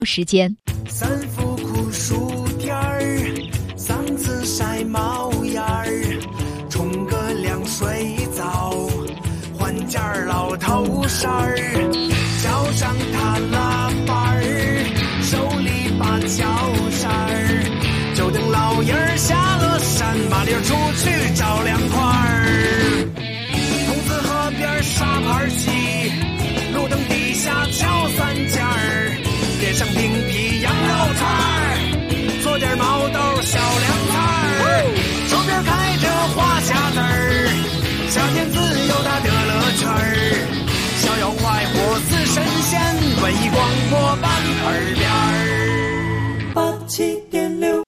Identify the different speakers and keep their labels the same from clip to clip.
Speaker 1: 时间。
Speaker 2: 三伏酷暑天儿，嗓子晒冒烟儿，冲个凉水澡，换件老头衫儿，脚上踏喇叭儿，手里把脚扇儿，就等老爷儿下了山，麻溜出去找凉快儿。筒子河边沙盘棋，路灯底下敲三尖儿，点上冰皮羊肉串儿，做点毛豆小凉菜儿，手边开着花匣子儿，夏天自由它的乐趣儿，逍遥快活似神仙，文艺广播版耳边儿87.6。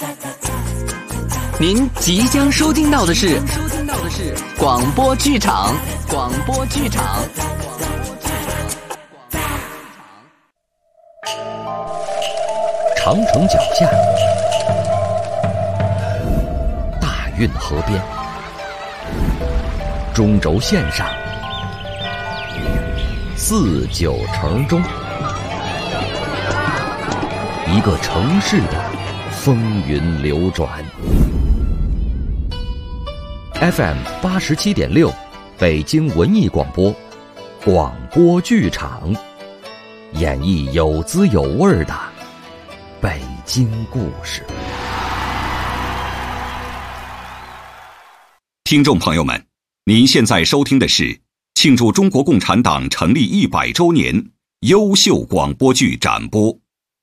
Speaker 3: 您即将收听到的是广播剧场。
Speaker 4: 长城脚下，大运河边，中轴线上，4、9城中，一个城市的风云流转。FM 87.6，北京文艺广播，广播剧场，演绎有滋有味的北京故事。
Speaker 5: 听众朋友们，您现在收听的是庆祝中国共产党成立100周年优秀广播剧展播。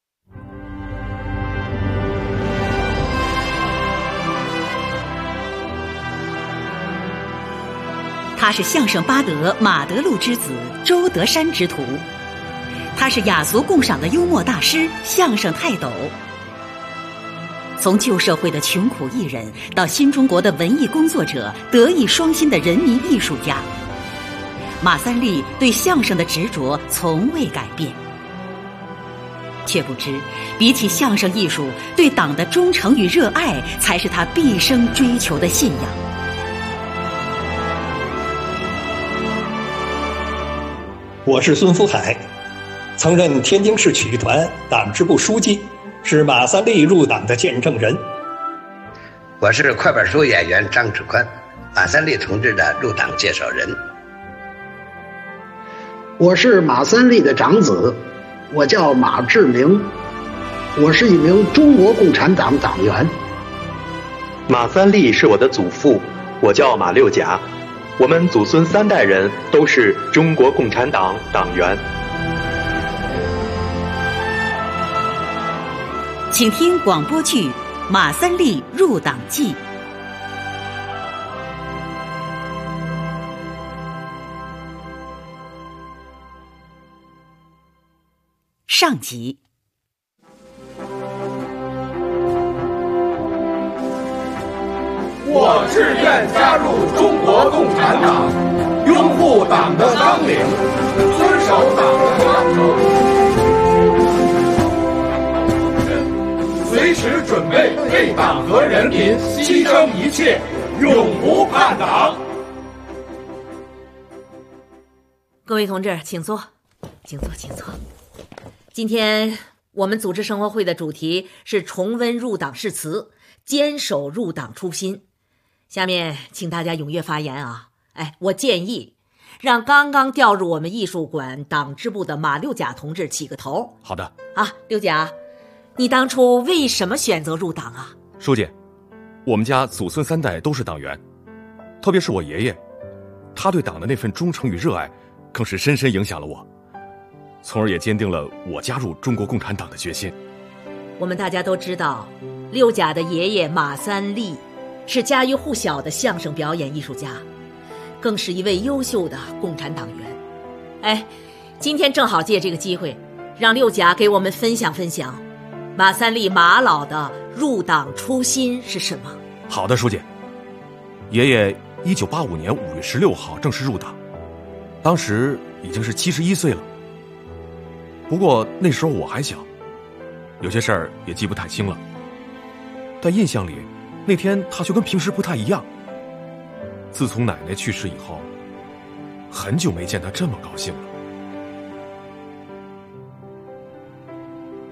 Speaker 6: 他是相声八德马德禄之子，周德山之徒。他是雅俗共赏的幽默大师，相声泰斗。从旧社会的穷苦艺人，到新中国的文艺工作者，德艺双馨的人民艺术家，马三立对相声的执着从未改变。却不知，比起相声艺术，对党的忠诚与热爱，才是他毕生追求的信仰。
Speaker 7: 我是孙福海，曾任天津市曲艺团党支部书记，是马三立入党的见证人。
Speaker 8: 我是快板书演员张志宽，马三立同志的入党介绍人。
Speaker 9: 我是马三立的长子，我叫马志明，我是一名中国共产党党员。
Speaker 10: 马三立是我的祖父，我叫马六甲，我们祖孙3代人都是中国共产党党员。
Speaker 6: 请听广播剧《马三立入党记》上集。
Speaker 11: 我志愿加入中国共产党，拥护党的纲领，遵守党的章程，随时准备为党和人民牺牲一切，永不叛党。
Speaker 12: 各位同志，请坐，请坐，请坐。今天我们组织生活会的主题是重温入党誓词，坚守入党初心。下面请大家踊跃发言啊！我建议让刚刚调入我们艺术馆党支部的马六甲同志起个头。
Speaker 13: 好的
Speaker 12: 啊，六甲，你当初为什么选择入党啊？
Speaker 13: 书记，我们家祖孙3代都是党员，特别是我爷爷，他对党的那份忠诚与热爱更是深深影响了我，从而也坚定了我加入中国共产党的决心。
Speaker 12: 我们大家都知道，六甲的爷爷马三立是家喻户晓的相声表演艺术家，更是一位优秀的共产党员。今天正好借这个机会，让六甲给我们分享分享马三立马老的入党初心是什么。
Speaker 13: 好的，书记。爷爷1985年5月16号正式入党，当时已经是71岁了。不过那时候我还小，有些事儿也记不太清了，但印象里那天他却跟平时不太一样。自从奶奶去世以后，很久没见他这么高兴了。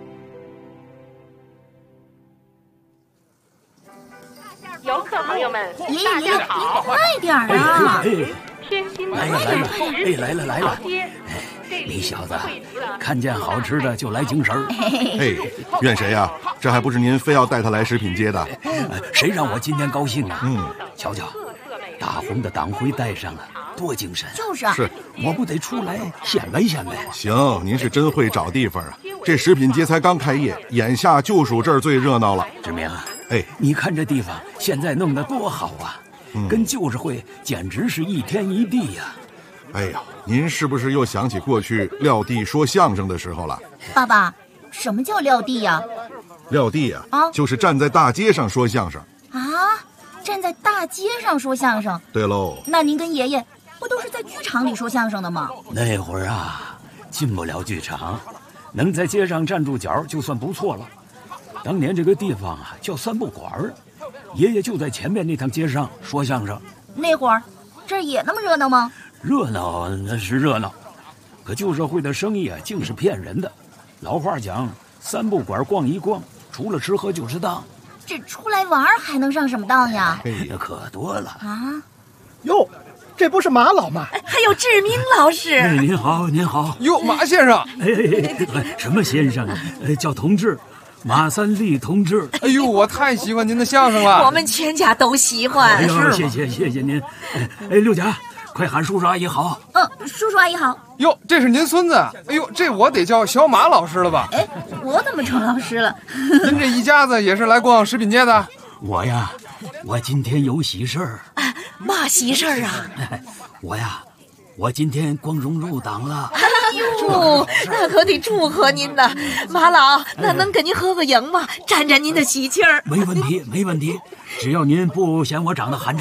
Speaker 1: 小朋友们，
Speaker 14: 爷
Speaker 1: 大
Speaker 14: 爷，
Speaker 1: 家好！
Speaker 14: 快点啊！
Speaker 1: 天津的
Speaker 15: 来了！你小子看见好吃的就来精神儿。
Speaker 16: 哎，怨谁呀？这还不是您非要带他来食品街的？
Speaker 15: 谁让我今天高兴啊？瞧瞧，大红的党徽带上了，多精神！
Speaker 14: 就是啊，
Speaker 16: 是，
Speaker 15: 我不得出来显摆显摆？
Speaker 16: 行，您是真会找地方啊！这食品街才刚开业，眼下就属这儿最热闹了。
Speaker 15: 志明啊，
Speaker 16: 哎，
Speaker 15: 你看这地方现在弄得多好啊！跟旧社会简直是一天一地呀！
Speaker 16: 哎呀，您是不是又想起过去撂地说相声的时候了？
Speaker 14: 爸爸，什么叫撂地呀？
Speaker 16: 撂地呀，就是站在大街上说相声
Speaker 14: 啊！站在大街上说相声？
Speaker 16: 对喽。
Speaker 14: 那您跟爷爷不都是在剧场里说相声的吗？
Speaker 15: 那会儿啊，进不了剧场，能在街上站住脚就算不错了。当年这个地方啊叫三不管儿。爷爷就在前面那趟街上说相声。
Speaker 14: 那会儿，这儿也那么热闹吗？
Speaker 15: 热闹那是热闹，可旧社会的生意啊，竟是骗人的。老话讲，三不管逛一逛，除了吃喝就是当。
Speaker 14: 这出来玩还能上什么当呀？
Speaker 15: 那可多了
Speaker 14: 啊！
Speaker 17: 哟，这不是马老吗？
Speaker 12: 还有志明老师。
Speaker 15: 您好，您好。
Speaker 18: 哟，马先生。
Speaker 15: 什么先生啊？叫同志。马三立同志，
Speaker 18: 哎呦，我太喜欢您的相声了，
Speaker 12: 我们全家都喜欢。
Speaker 15: 哎呦，谢谢您。哎，六甲，快喊叔叔阿姨好。
Speaker 14: 叔叔阿姨好。
Speaker 18: 哟，这是您孙子。哎呦，这我得叫小马老师了吧？
Speaker 14: 哎，我怎么成老师了？
Speaker 18: 您这一家子也是来逛食品街的？
Speaker 15: 我呀，我今天有喜事儿。
Speaker 12: 嘛喜事儿啊？
Speaker 15: 我今天光荣入党了。
Speaker 12: 哎呦，那可得祝贺您呢，马老，那能跟您合个影吗？沾沾您的喜气儿。
Speaker 15: 没问题，只要您不嫌我长得寒碜。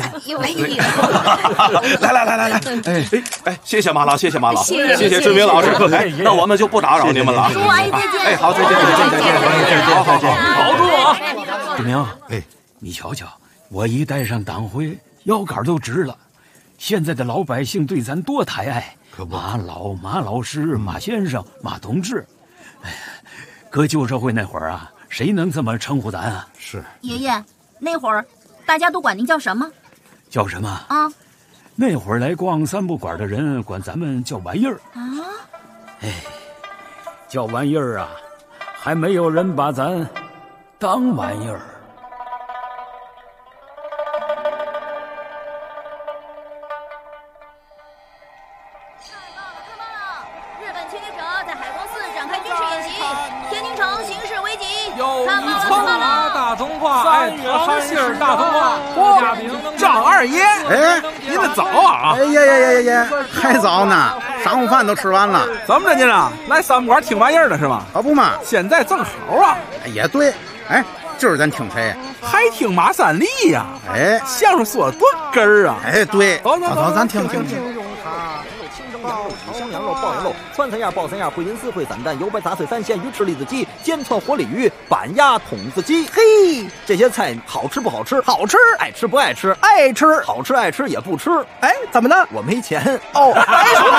Speaker 18: 来，
Speaker 13: 哎，谢谢马老，谢谢志明老师。
Speaker 12: 哎，
Speaker 13: 那我们就不打扰您们了。
Speaker 14: 叔阿姨再见。
Speaker 13: 哎，好，再见。好，
Speaker 15: 保住我。志明，你瞧瞧，我一戴上党徽，腰杆都直了。现在的老百姓对咱多抬爱，马老、马老师、马先生、马同志。哎呀，搁旧社会那会儿啊，谁能这么称呼咱啊？
Speaker 16: 是
Speaker 14: 爷爷，那会儿大家都管您叫什么？
Speaker 15: 叫什么
Speaker 14: 啊？
Speaker 15: 那会儿来逛三不管的人管咱们叫玩意儿
Speaker 14: 啊。
Speaker 15: 哎，叫玩意儿啊，还没有人把咱当玩意儿。
Speaker 18: 3月30日大通话，郭家炳张二爷。
Speaker 19: 哎，
Speaker 18: 您这早啊！
Speaker 19: 哎呀，还早呢，晌午饭都吃完了。
Speaker 18: 怎么着您啊？来三不管听玩意儿的是吗？
Speaker 19: 可不嘛，
Speaker 18: 现在正好啊。
Speaker 19: 也对，哎，今儿咱听谁？
Speaker 18: 还听马三立呀？
Speaker 19: 哎，
Speaker 18: 相声说的多根儿啊！
Speaker 19: 哎，对，
Speaker 18: 走，
Speaker 19: 咱听。
Speaker 20: 香羊肉、爆羊肉、川菜鸭、爆三鸭、回银丝、烩散蛋、油白杂碎三鲜鱼翅、栗子鸡、煎串活鲤鱼、板鸭、筒子鸡。嘿，这些菜好吃不好吃？好吃，爱吃不爱吃？爱吃，好吃爱吃也不吃。哎，怎么的？我没钱哦。别说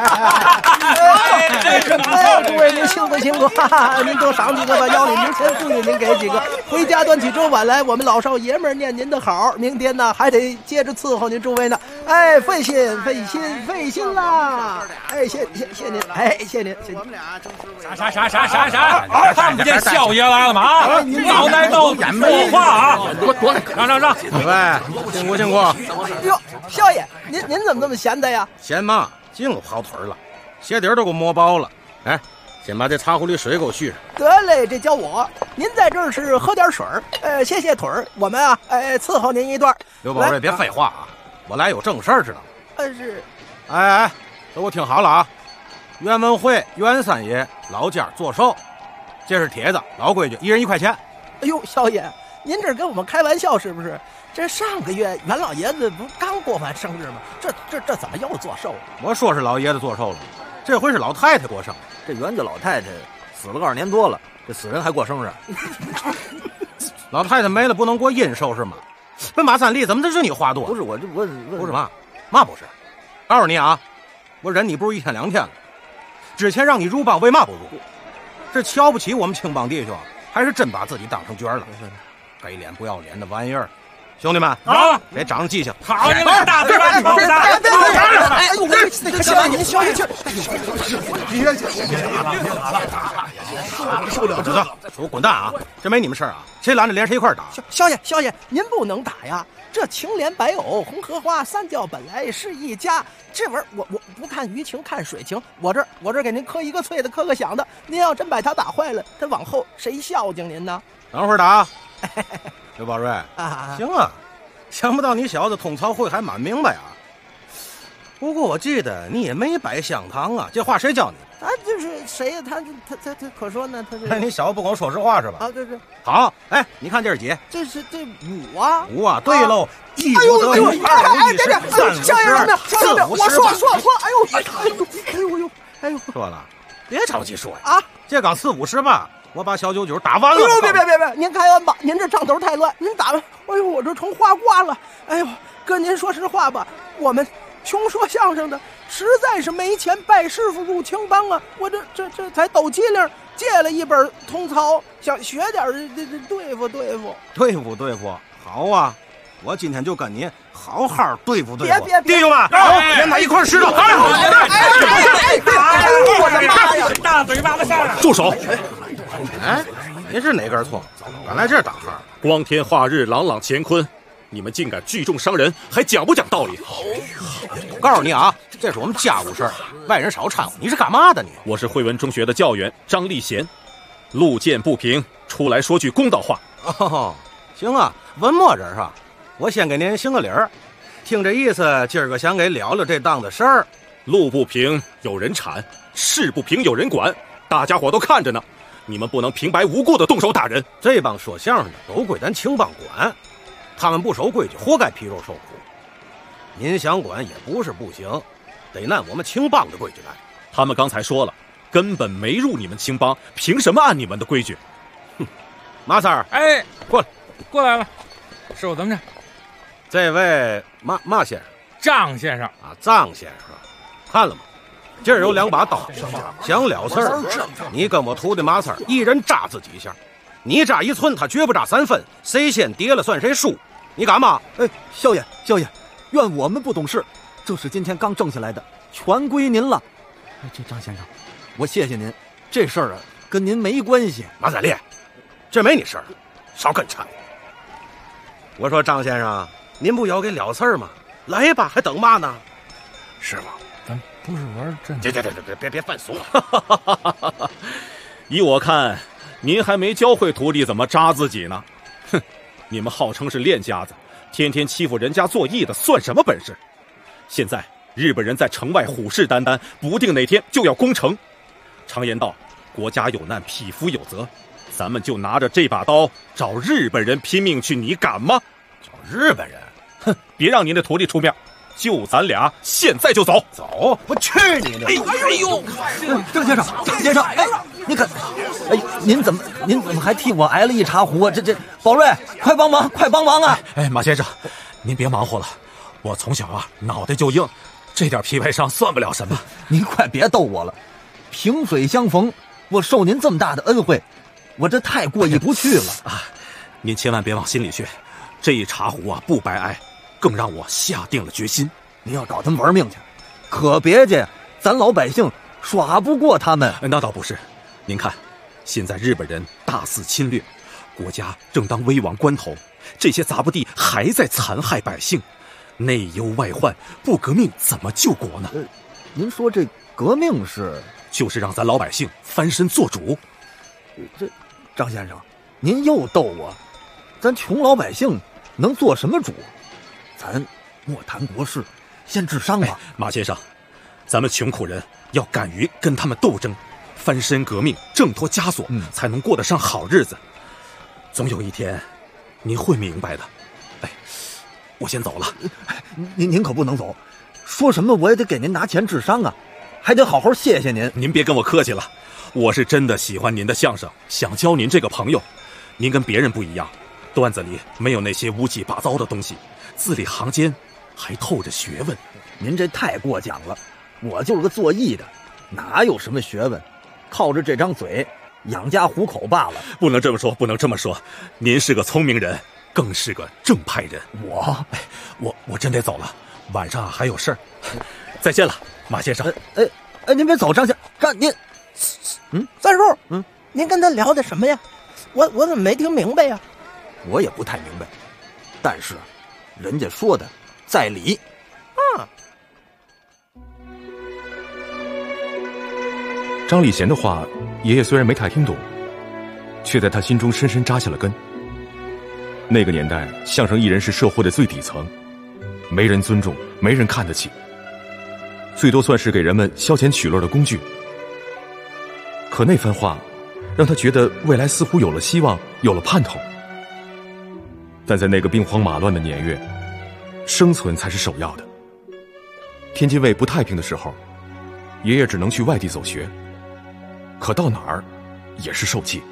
Speaker 20: 了。诸位您辛苦，您多赏几个吧，要你名钱送你，您给几个。回家端起粥碗来，我们老少爷们念您的好。明天呢还得接着伺候您诸位呢。哎，费心啦！哎，谢您，哎，谢您。
Speaker 18: 啥？看不见少爷来了吗？脑袋都说话啊！过来，让。
Speaker 19: 喂，辛苦。
Speaker 20: 哟，少爷，您怎么这么闲的呀？
Speaker 19: 闲嘛，净跑腿了，鞋底都给我磨包了。哎，先把这茶壶里水给我续上。
Speaker 20: 得嘞，这叫我。您在这儿是喝点水儿，歇腿儿。我们啊，伺候您一段。
Speaker 19: 刘宝瑞，别废话啊，我来有正事儿知道吗？
Speaker 20: 是。
Speaker 19: 哎，都给我听好了啊！袁文慧、袁三爷老家做寿，这是帖子，老规矩，一人1块钱。
Speaker 20: 哎呦，少爷，您这跟我们开玩笑是不是？这上个月袁老爷子不刚过完生日吗？这怎么又做寿了？
Speaker 19: 我说是老爷子做寿了，这回是老太太过生日。
Speaker 20: 这袁家老太太死了2年多了，这死人还过生日？
Speaker 19: 老太太没了不能过阴寿是吗？这马三立怎么这是你话多？
Speaker 20: 不是我
Speaker 19: 不是嘛不是？告诉你啊，我忍你不是1天2天了。之前让你入帮，为嘛不入？这瞧不起我们青帮弟兄，还是真把自己当成角了？给脸不要脸的玩意儿！ 兄弟们
Speaker 18: 啊，
Speaker 19: 别长记性。
Speaker 18: 好，你们大嘴巴子，别！
Speaker 20: 哎呦，那个小您消下气儿。
Speaker 19: 受了，走，滚蛋啊！这没你们事儿啊！谁拦着连谁一块打？
Speaker 20: 萧爷，您不能打呀！这青莲白藕红荷花，三教本来是一家。这玩意儿我不看舆情看水情，我这给您磕一个脆的，磕个响的。您要真把他打坏了，他往后谁孝敬您呢？
Speaker 19: 等会儿打。刘宝瑞行啊，想不到你小子通曹会还蛮明白啊。不过我记得你也没摆香堂啊，这话谁教你？
Speaker 20: 他就是谁呀？他可说呢？他
Speaker 19: 你小子不跟我说实话是吧？
Speaker 20: 啊，对。
Speaker 19: 好，哎，你看这是几？
Speaker 20: 这五啊。
Speaker 19: 五啊，对喽。一
Speaker 20: 哎呦，
Speaker 19: 二五一十
Speaker 20: 少爷我说，哎呦，
Speaker 19: 说了，别着急说呀。
Speaker 20: 啊，
Speaker 19: 这刚4-50吧。我把小99打完了。
Speaker 20: 哎呦，别！您开恩吧，您这账头太乱。您打完，哎呦，我这成花瓜了。哎呦，跟您说实话吧，我们穷说相声的实在是没钱拜师傅入青帮啊。我这才抖机灵，借了一本通曹，想学点这对付。
Speaker 19: 好啊，我今天就跟你好好对付。
Speaker 20: 别，
Speaker 19: 弟兄们，连在一块使着。
Speaker 20: 哎呦，我的妈呀！
Speaker 18: 大嘴巴子上来！
Speaker 13: 住手！
Speaker 19: 哎，您是哪根葱？敢来这儿打哈？
Speaker 13: 光天化日，朗朗乾坤，你们竟敢聚众伤人，还讲不讲道理？
Speaker 19: 我告诉你啊，这是我们家务事儿，外人少掺和。你是干嘛的你？
Speaker 13: 我是惠文中学的教员张立贤，路见不平，出来说句公道话。
Speaker 19: 哦，行啊，文墨人啊，我先给您行个礼儿。听这意思，今儿个想给了这档子事儿。
Speaker 13: 路不平有人铲，事不平有人管，大家伙都看着呢。你们不能平白无故的动手打人。
Speaker 19: 这帮说相声的都归咱青帮管，他们不守规矩，活该皮肉受苦。您想管也不是不行，得按我们青帮的规矩来。
Speaker 13: 他们刚才说了，根本没入你们青帮，凭什么按你们的规矩？
Speaker 19: 哼，马三儿，
Speaker 18: 哎，
Speaker 19: 过来
Speaker 18: 了，师傅怎么着？
Speaker 19: 这位马先生，
Speaker 18: 张先生
Speaker 19: 啊，张先生，看了吗？这儿有2把刀，想了事儿，你跟我徒弟马三儿一人扎自己一下，你扎1寸，他绝不扎3分，谁先跌了算谁输。你敢吗？
Speaker 1: 哎，少爷，怨我们不懂事，这是今天刚挣下来的，全归您了。这张先生，我谢谢您，这事儿啊跟您没关系。
Speaker 19: 马三立，这没你事儿，少跟掺和。我说张先生，您不要给了事儿吗？来吧，还等嘛呢？
Speaker 18: 师傅，咱不是玩真
Speaker 19: 的。别犯怂。
Speaker 13: 依我看，您还没教会徒弟怎么扎自己呢。哼，你们号称是练家子，天天欺负人家做义的，算什么本事？现在日本人在城外虎视眈眈，不定哪天就要攻城。常言道，国家有难，匹夫有责。咱们就拿着这把刀找日本人拼命去，你敢吗？
Speaker 19: 找日本人？
Speaker 13: 哼，别让您的徒弟出面，就咱俩现在就走。
Speaker 19: 走，我去你的！
Speaker 1: 哎呦，张先生，哎，你看，哎，您怎么还替我挨了一茶壶啊？这宝瑞，快帮忙啊！
Speaker 13: 哎，马先生，您别忙活了，我从小啊脑袋就硬，这点皮外伤算不了什么。
Speaker 1: 您快别逗我了，萍水相逢，我受您这么大的恩惠，我这太过意不去了
Speaker 13: 啊！您千万别往心里去，这一茶壶啊不白挨，更让我下定了决心。
Speaker 1: 您要找他们玩命去，可别介，咱老百姓耍不过他们。
Speaker 13: 那倒不是，您看，现在日本人大肆侵略，国家正当危亡关头，这些杂不地还在残害百姓，内忧外患，不革命怎么救国呢？
Speaker 1: 您说这革命
Speaker 13: 就是让咱老百姓翻身做主。
Speaker 1: 这张先生，您又逗我，咱穷老百姓能做什么主？咱莫谈国事，先治伤吧。
Speaker 13: 马先生，咱们穷苦人要敢于跟他们斗争，翻身革命，挣脱枷锁，才能过得上好日子。总有一天，您会明白的。哎，我先走了。
Speaker 1: 您可不能走，说什么我也得给您拿钱治伤啊，还得好好谢谢您。
Speaker 13: 您别跟我客气了，我是真的喜欢您的相声，想交您这个朋友。您跟别人不一样，段子里没有那些乌七八糟的东西，字里行间还透着学问。
Speaker 1: 您这太过奖了，我就是个做艺的，哪有什么学问，靠着这张嘴养家糊口罢了。
Speaker 13: 不能这么说，您是个聪明人， 更是个正派人。我真得走了，晚上还有事儿。再见了，马先生。
Speaker 1: 您别走，张先生，您，
Speaker 20: 三叔，您跟他聊的什么呀？我怎么没听明白呀？
Speaker 1: 我也不太明白，但是人家说的在理。
Speaker 13: 张礼贤的话，爷爷虽然没太听懂，却在他心中深深扎下了根。那个年代，相声艺人是社会的最底层，没人尊重，没人看得起，最多算是给人们消遣取乐的工具。可那番话让他觉得未来似乎有了希望，有了盼头。但在那个兵荒马乱的年月，生存才是首要的。天津卫不太平的时候，爷爷只能去外地走学，可到哪儿也是受气。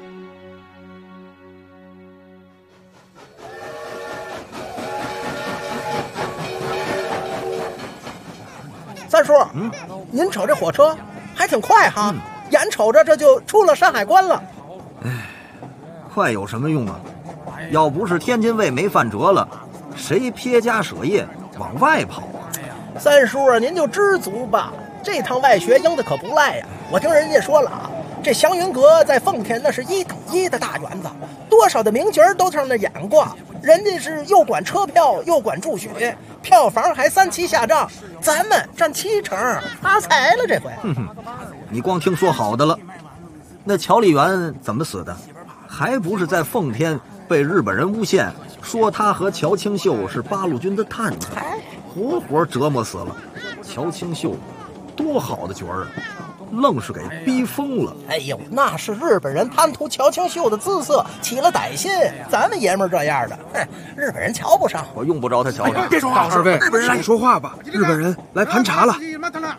Speaker 20: 三叔，您瞅这火车还挺快哈，眼瞅着这就出了山海关了。
Speaker 1: 快有什么用啊？要不是天津卫没犯辙了，谁撇家舍业往外跑啊？
Speaker 20: 三叔啊，您就知足吧，这趟外学应的可不赖呀。我听人家说了啊，这祥云阁在奉天那是1等1的大园子，多少的名角都上那演过，人家是又管车票又管住学，票房还3期下账，咱们占7成，发财了这回。
Speaker 1: 你光听说好的了，那乔丽媛怎么死的？还不是在奉天被日本人诬陷，说他和乔清秀是八路军的探子，活活折磨死了。乔清秀多好的角儿啊，愣是给逼疯了。
Speaker 20: 哎呦，那是日本人贪图乔清秀的姿色起了歹心，咱们爷们儿这样的，日本人瞧不上。
Speaker 1: 我用不着他瞧上。
Speaker 20: 别说话，
Speaker 21: 二位，
Speaker 20: 日本人
Speaker 21: 少说话吧。日本人来盘查了。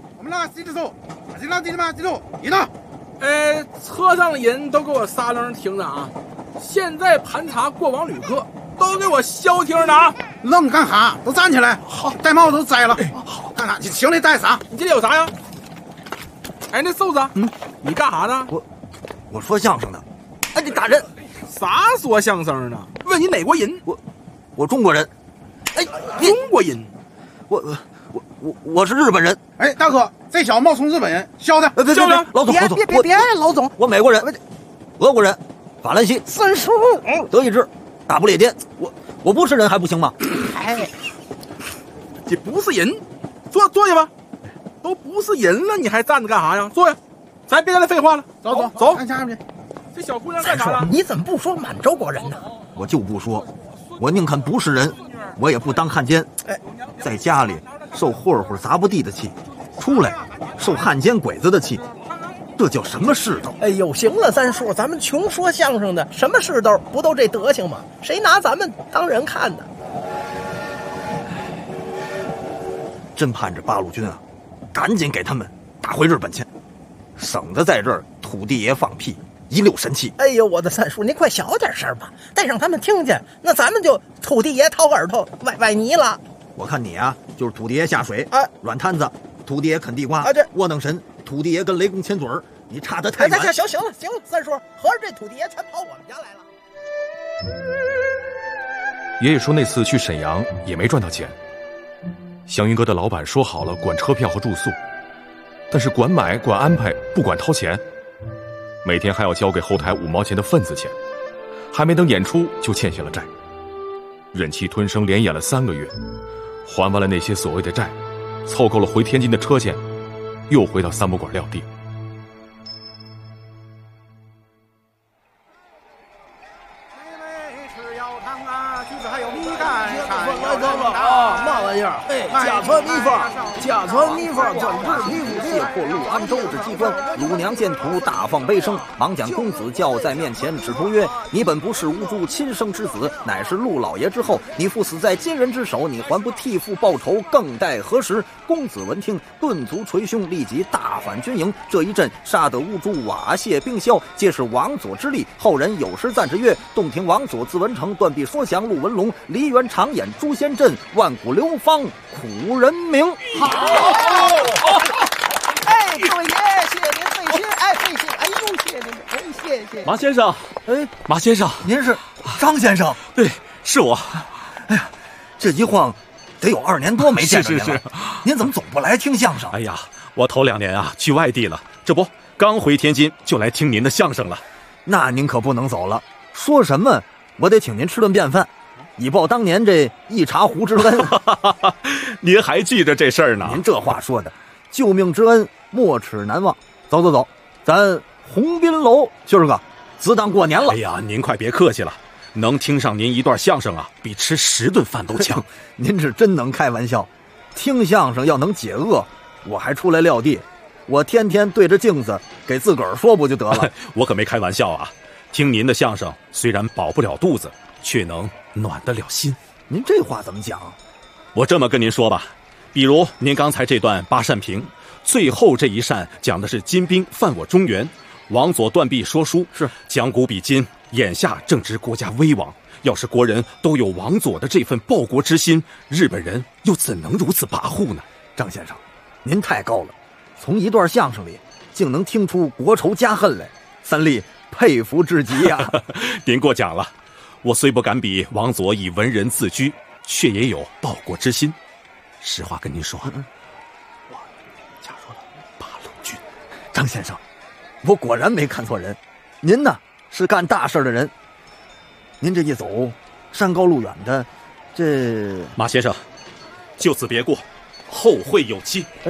Speaker 18: 车上的人都给我撒楞听着啊！现在盘查过往旅客，都给我消停着啊！
Speaker 21: 愣干哈？都站起来！好，戴帽子都摘了。好，干啥？你行李带啥？
Speaker 18: 你这里有啥呀？哎，那瘦子，你干啥呢？
Speaker 1: 我说相声的。哎，你打人！
Speaker 18: 啥说相声的？问你哪国人？
Speaker 1: 我中国人。哎，
Speaker 18: 中国人？
Speaker 1: 我是日本人。
Speaker 21: 哎，大哥，这小子冒充日本人，削他！
Speaker 1: 别，老总，
Speaker 20: 别，老总，
Speaker 1: 我美国人，俄国人，法兰西，
Speaker 20: 三叔，
Speaker 1: 德意志，大不列颠，我不是人还不行吗？
Speaker 20: 哎，
Speaker 18: 这不是人，坐下吧。都不是人了，你还站着干啥呀？坐下，咱别跟他废话了，走，
Speaker 21: 看下面。
Speaker 18: 这小姑娘干啥了？
Speaker 20: 你怎么不说满洲国人呢？
Speaker 1: 我就不说，我宁肯不是人，我也不当汉奸。在家里受混混砸不地的气，出来受汉奸鬼子的气，这叫什么世道？
Speaker 20: 哎呦，行了，三叔，咱们穷说相声的，什么世道不都这德行吗？谁拿咱们当人看呢？
Speaker 1: 真盼着八路军啊，赶紧给他们打回日本去，省得在这儿土地爷放屁，一溜神气。
Speaker 20: 哎呦，我的三叔，您快小点声吧，再让他们听见，那咱们就土地爷掏耳朵崴泥了。
Speaker 1: 我看你啊，就是土地爷下水，软摊子，土地爷啃地瓜，窝囊神，土地爷跟雷公亲嘴儿，你差得太远。
Speaker 20: 行了，三叔，合着这土地爷全跑我们家来了。
Speaker 13: 爷爷说那次去沈阳也没赚到钱，祥云阁的老板说好了管车票和住宿，但是管买管安排不管掏钱，每天还要交给后台5毛钱的份子钱，还没等演出就欠下了债，忍气吞声连演了3个月，还完了那些所谓的债，凑够了回天津的车钱，又回到三不管撂地。
Speaker 20: 嘛玩意儿？家传秘方，专治皮肤
Speaker 1: 解破陆安州之机关。鲁娘见土，大放悲声，忙将公子叫在面前，指出曰：“你本不是无辜亲生之子，乃是陆老爷之后。你父死在奸人之手，你还不替父报仇，更待何时？”公子闻听，顿足捶胸，立即大返军营。这一阵杀得乌珠瓦谢兵消，皆是王佐之力。后人有诗赞之曰：“洞庭王佐字文成，断臂说降陆文龙，梨园长眼诛仙阵，万古流芳苦人名。”
Speaker 20: 好，哎，各位爷，谢谢您费心，费心，哎呦，谢谢您，谢谢。
Speaker 13: 马先生，
Speaker 1: 哎，
Speaker 13: 马先生，
Speaker 1: 您是张先生？
Speaker 13: 对， 是我。
Speaker 1: 哎呀，这一晃得有2年多没见着您了。
Speaker 13: 是。
Speaker 1: 您怎么总不来听相声？
Speaker 13: 哎呀，我头2年啊去外地了，这不刚回天津就来听您的相声了。
Speaker 1: 那您可不能走了，说什么我得请您吃顿便饭，以报当年这一茶壶之恩。
Speaker 13: 您还记着这事儿呢？
Speaker 1: 您这话说的，救命之恩没齿难忘。走走走，咱鸿宾楼今儿个自当过年了。
Speaker 13: 哎呀，您快别客气了，能听上您一段相声啊，比吃10顿饭都强。
Speaker 1: 您是真能开玩笑，听相声要能解饿，我还出来撂地，我天天对着镜子给自个儿说不就得了？
Speaker 13: 我可没开玩笑啊，听您的相声虽然饱不了肚子，却能暖得了心。
Speaker 1: 您这话怎么讲？
Speaker 13: 我这么跟您说吧，比如您刚才这段8扇屏，最后这一扇讲的是金兵犯我中原，王佐断臂说书，
Speaker 1: 是
Speaker 13: 讲古比今，眼下正值国家危亡。要是国人都有王佐的这份报国之心，日本人又怎能如此跋扈呢？
Speaker 1: 张先生，您太高了，从一段相声里竟能听出国仇家恨来，三立佩服至极呀！
Speaker 13: 您过奖了，我虽不敢比王佐以文人自居，却也有报国之心。实话跟您说，我加入了八路军。
Speaker 1: 张先生，我果然没看错人，您呢是干大事的人。您这一走，山高路远的，这
Speaker 13: 马先生，就此别过，后会有期。
Speaker 1: 哎，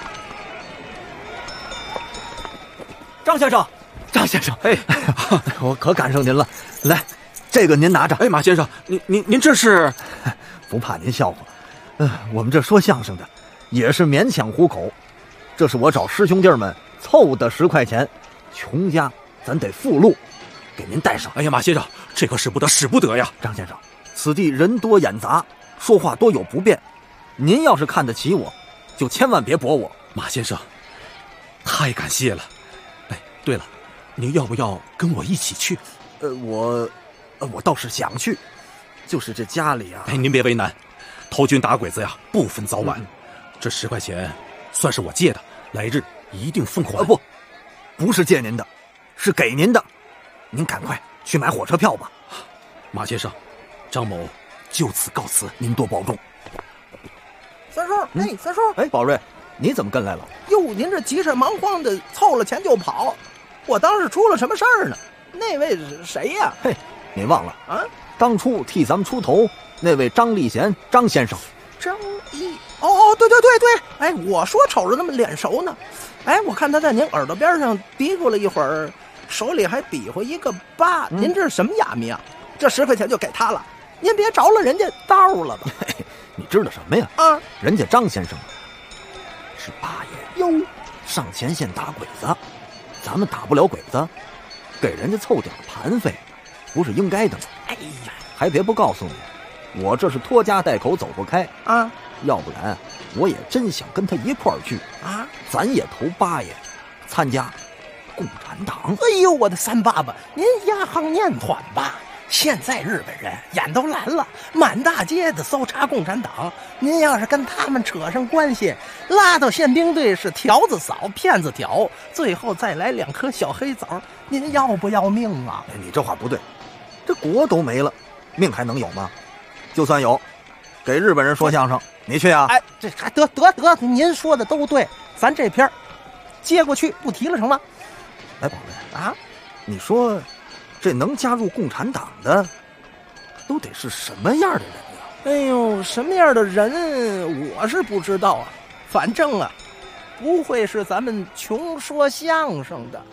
Speaker 1: 张先生，张先生，哎，我可赶上您了。来，这个您拿着。
Speaker 13: 哎，马先生，您这是？
Speaker 1: 不怕您笑话，我们这说相声的也是勉强糊口，这是我找师兄弟们凑的10块钱，穷家咱得附录，给您带上。
Speaker 13: 哎呀，马先生，这可使不得呀！
Speaker 1: 张先生，此地人多眼杂，说话多有不便，您要是看得起我，就千万别驳我。
Speaker 13: 马先生，太感谢了。哎，对了，您要不要跟我一起去？
Speaker 1: 我倒是想去，就是这家里啊。
Speaker 13: 哎，您别为难，投军打鬼子呀，不分早晚。这10块钱算是我借的，来日一定奉还。
Speaker 1: 不是借您的，是给您的。您赶快去买火车票吧。
Speaker 13: 马先生，张某就此告辞，您多保重。
Speaker 20: 三叔，三叔，
Speaker 1: 哎，宝瑞，你怎么跟来了？
Speaker 20: 哟，您这急着忙慌的凑了钱就跑，我当时出了什么事儿呢？那位是谁呀？
Speaker 1: 嘿，你忘了
Speaker 20: 啊？
Speaker 1: 当初替咱们出头那位张立贤张先生。
Speaker 20: 张立？对，哎，我说瞅着那么脸熟呢。哎，我看他在您耳朵边上嘀咕了一会儿，手里还比划一个8，您这是什么哑谜啊？这10块钱就给他了，您别着了人家道了吧？
Speaker 1: 你知道什么呀？
Speaker 20: 啊，
Speaker 1: 人家张先生是八爷
Speaker 20: 哟，
Speaker 1: 上前线打鬼子，咱们打不了鬼子，给人家凑点盘费，不是应该的吗？
Speaker 20: 哎呀，
Speaker 1: 还别不告诉你，我这是拖家带口走不开
Speaker 20: 啊，
Speaker 1: 要不然我也真想跟他一块儿去
Speaker 20: 啊，
Speaker 1: 咱也投八爷，参加共产党。
Speaker 20: 哎呦，我的三爸爸，您压行念缓吧。现在日本人眼都蓝了，满大街的搜查共产党。您要是跟他们扯上关系，拉到宪兵队是条子扫，骗子挑，最后再来2颗小黑枣，您要不要命啊？
Speaker 1: 你这话不对，这国都没了，命还能有吗？就算有，给日本人说相声，你去啊？
Speaker 20: 哎，这还得，您说的都对，咱这篇接过去不提了成吗？
Speaker 1: 哎，宝贝
Speaker 20: 啊，
Speaker 1: 你说这能加入共产党的都得是什么样的人呀？
Speaker 20: 哎呦，什么样的人我是不知道啊，反正啊不会是咱们穷说相声的。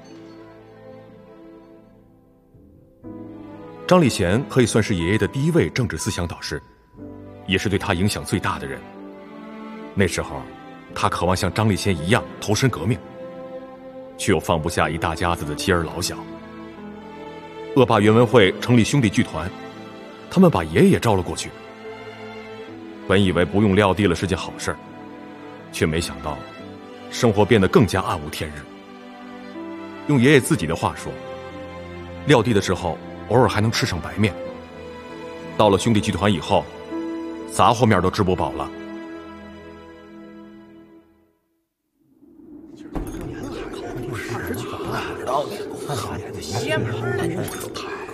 Speaker 13: 张立贤可以算是爷爷的第一位政治思想导师，也是对他影响最大的人。那时候他渴望像张立贤一样投身革命，却又放不下一大家子的妻儿老小。恶霸袁文会成立兄弟剧团，他们把爷爷招了过去。本以为不用撂地了是件好事，却没想到生活变得更加暗无天日。用爷爷自己的话说，撂地的时候偶尔还能吃上白面，到了兄弟剧团以后，杂货面都吃不饱了。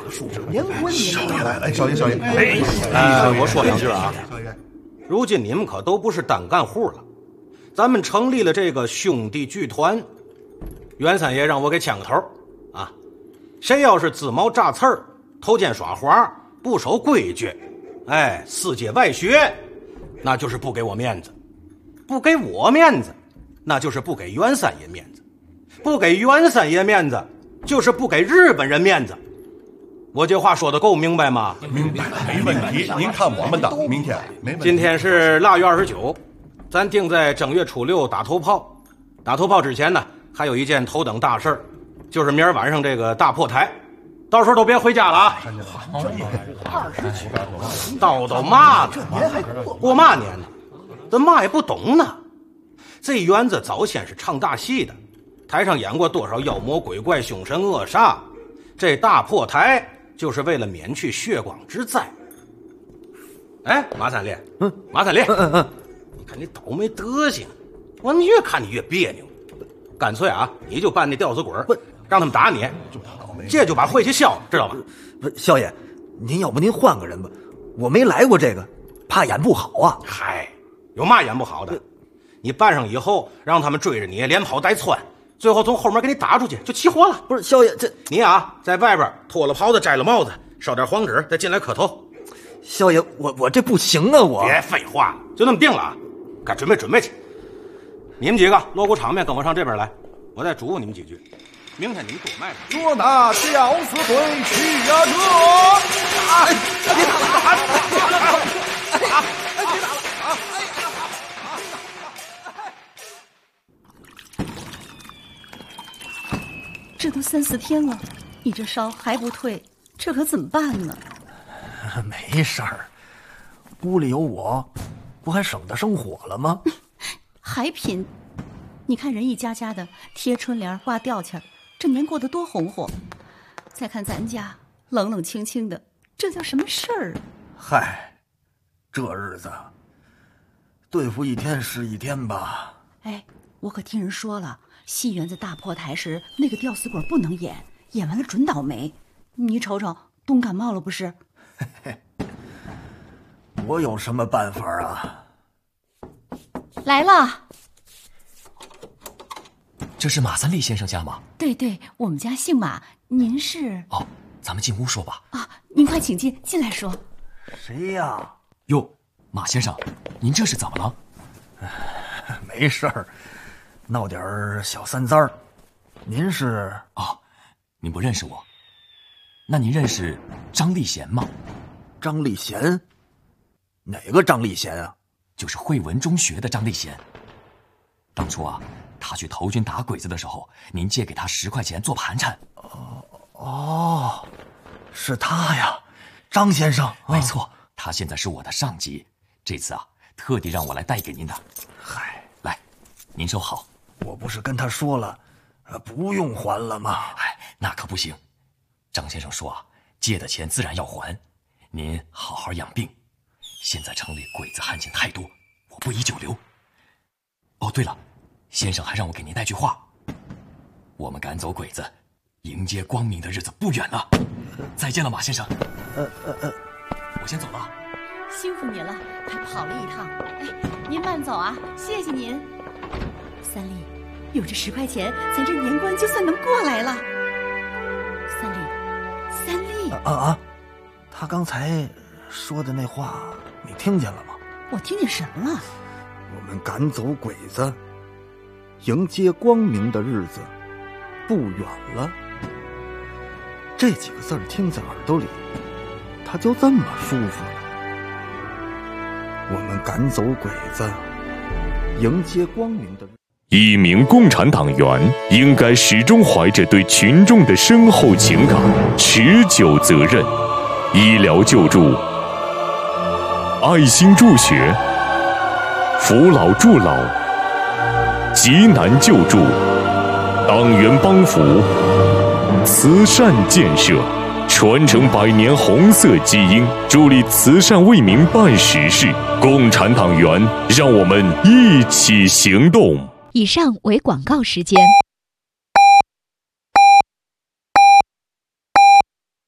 Speaker 21: 树
Speaker 20: 年关
Speaker 16: 少爷来，少爷，
Speaker 19: 我说两句啊。如今你们可都不是单干户了，咱们成立了这个兄弟剧团。袁三爷让我给牵个头啊，谁要是自毛炸刺儿、偷奸耍滑、不守规矩，四街外学，那就是不给我面子；不给我面子，那就是不给袁三爷面子；不给袁三爷面子，就是不给日本人面子。我这话说的够明白吗？
Speaker 16: 明白，没问题。您看我们的，明天没问题。
Speaker 19: 今天是腊月29，咱定在正月初6打头炮。打头炮之前呢，还有一件头等大事儿，就是明儿晚上这个大破台，到时候都别回家了啊！叨叨嘛呢？过嘛年呢？咱嘛也不懂呢。这园子早先是唱大戏的，台上演过多少妖魔鬼怪、凶神恶煞。这大破台就是为了免去血光之灾。马三烈，马三烈，你看你倒霉德行，我越看你越别扭。干脆啊，你就扮那吊死鬼，让他们打你，这就把晦气消了，知道吧？
Speaker 1: 少爷，您要不您换个人吧，我没来过这个，怕演不好啊。
Speaker 19: 嗨，有嘛演不好的？你扮上以后，让他们追着你，连跑带窜，最后从后面给你打出去，就起火了。
Speaker 1: 不是少爷，这
Speaker 19: 你啊，在外边脱了袍子，摘了帽子，烧点黄纸，再进来磕头。
Speaker 1: 少爷，我这不行啊，我
Speaker 19: 别废话了，就那么定了啊，该准备准备去。你们几个锣鼓场面跟我上这边来，我再嘱咐你们几句。明天你们多卖点。
Speaker 11: 捉拿吊死鬼去呀！
Speaker 14: 这都3、4天了，你这烧还不退，这可怎么办呢？
Speaker 1: 没事儿，屋里有我，不还省得生火了吗？
Speaker 14: 还品，你看人一家家的贴春联挂吊签，这年过得多红火。再看咱家冷冷清清的，这叫什么事儿啊？
Speaker 1: 嗨，这日子对付一天是一天吧。
Speaker 14: 我可听人说了，戏园子大破台时那个吊死鬼不能演，演完了准倒霉。你瞅瞅，冻感冒了不是？
Speaker 1: 我有什么办法啊？
Speaker 14: 来了。
Speaker 2: 这是马三立先生家吗？
Speaker 14: 对，我们家姓马，您是？
Speaker 2: 哦，咱们进屋说吧。
Speaker 14: 啊，您快请进来说。
Speaker 1: 谁呀？
Speaker 2: 哟，马先生，您这是怎么了？
Speaker 1: 没事儿，闹点小三灾儿。您是？
Speaker 2: 哦，您不认识我？那您认识张立贤吗？
Speaker 1: 张立贤？哪个张立贤啊？
Speaker 2: 就是惠文中学的张立贤。当初啊，他去投军打鬼子的时候，您借给他10块钱做盘缠。
Speaker 1: 哦，是他呀，张先生。
Speaker 2: 没错，他现在是我的上级，这次啊，特地让我来带给您的。
Speaker 1: 嗨，
Speaker 2: 来，您收好。
Speaker 1: 我不是跟他说了，不用还了吗？
Speaker 2: 那可不行。张先生说啊，借的钱自然要还，您好好养病。现在城里鬼子汉奸太多，我不宜久留。哦，对了，先生还让我给您带句话：我们赶走鬼子，迎接光明的日子不远了。再见了，马先生。我先走了。
Speaker 14: 辛苦您了，还跑了一趟。您慢走啊，谢谢您。三立，有这10块钱，咱这年关就算能过来了。三立，
Speaker 1: 他刚才说的那话你听见了吗？
Speaker 14: 我听见什么了？
Speaker 1: 我们赶走鬼子，迎接光明的日子不远了。这几个字听在耳朵里，他就这么舒服了。我们赶走鬼子，迎接光明的日子。
Speaker 22: 一名共产党员应该始终怀着对群众的深厚情感、持久责任。医疗救助、爱心助学、扶老助老、急难救助、党员帮扶、慈善建设，传承100年红色基因，助力慈善为民办实事。共产党员，让我们一起行动。
Speaker 23: 以上为广告时间。